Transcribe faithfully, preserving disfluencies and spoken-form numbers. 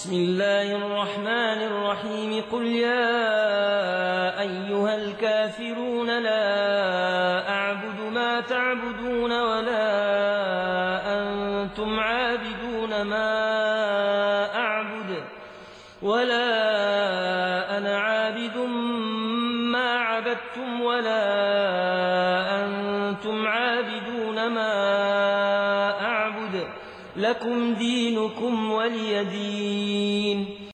بسم الله الرحمن الرحيم قل يا أيها الكافرون لا أعبد ما تعبدون ولا أنتم عابدون ما أعبد ولا أنا عابد ما عبدتم ولا أنتم عابدون ما أعبد لكم دينكم ولي دين.